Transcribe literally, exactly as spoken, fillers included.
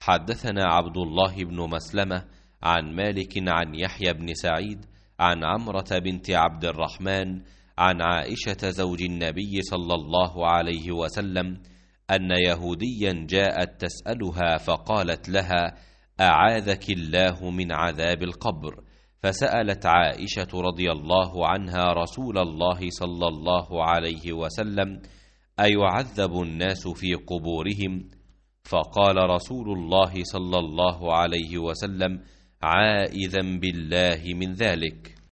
حدثنا عبد الله بن مسلمة عن مالك عن يحيى بن سعيد عن عمرة بنت عبد الرحمن عن عائشة زوج النبي صلى الله عليه وسلم أن يهوديا جاءت تسألها فقالت لها: أعاذك الله من عذاب القبر. فسألت عائشة رضي الله عنها رسول الله صلى الله عليه وسلم: أيعذب الناس في قبورهم؟ فقال رسول الله صلى الله عليه وسلم: عائذا بالله من ذلك.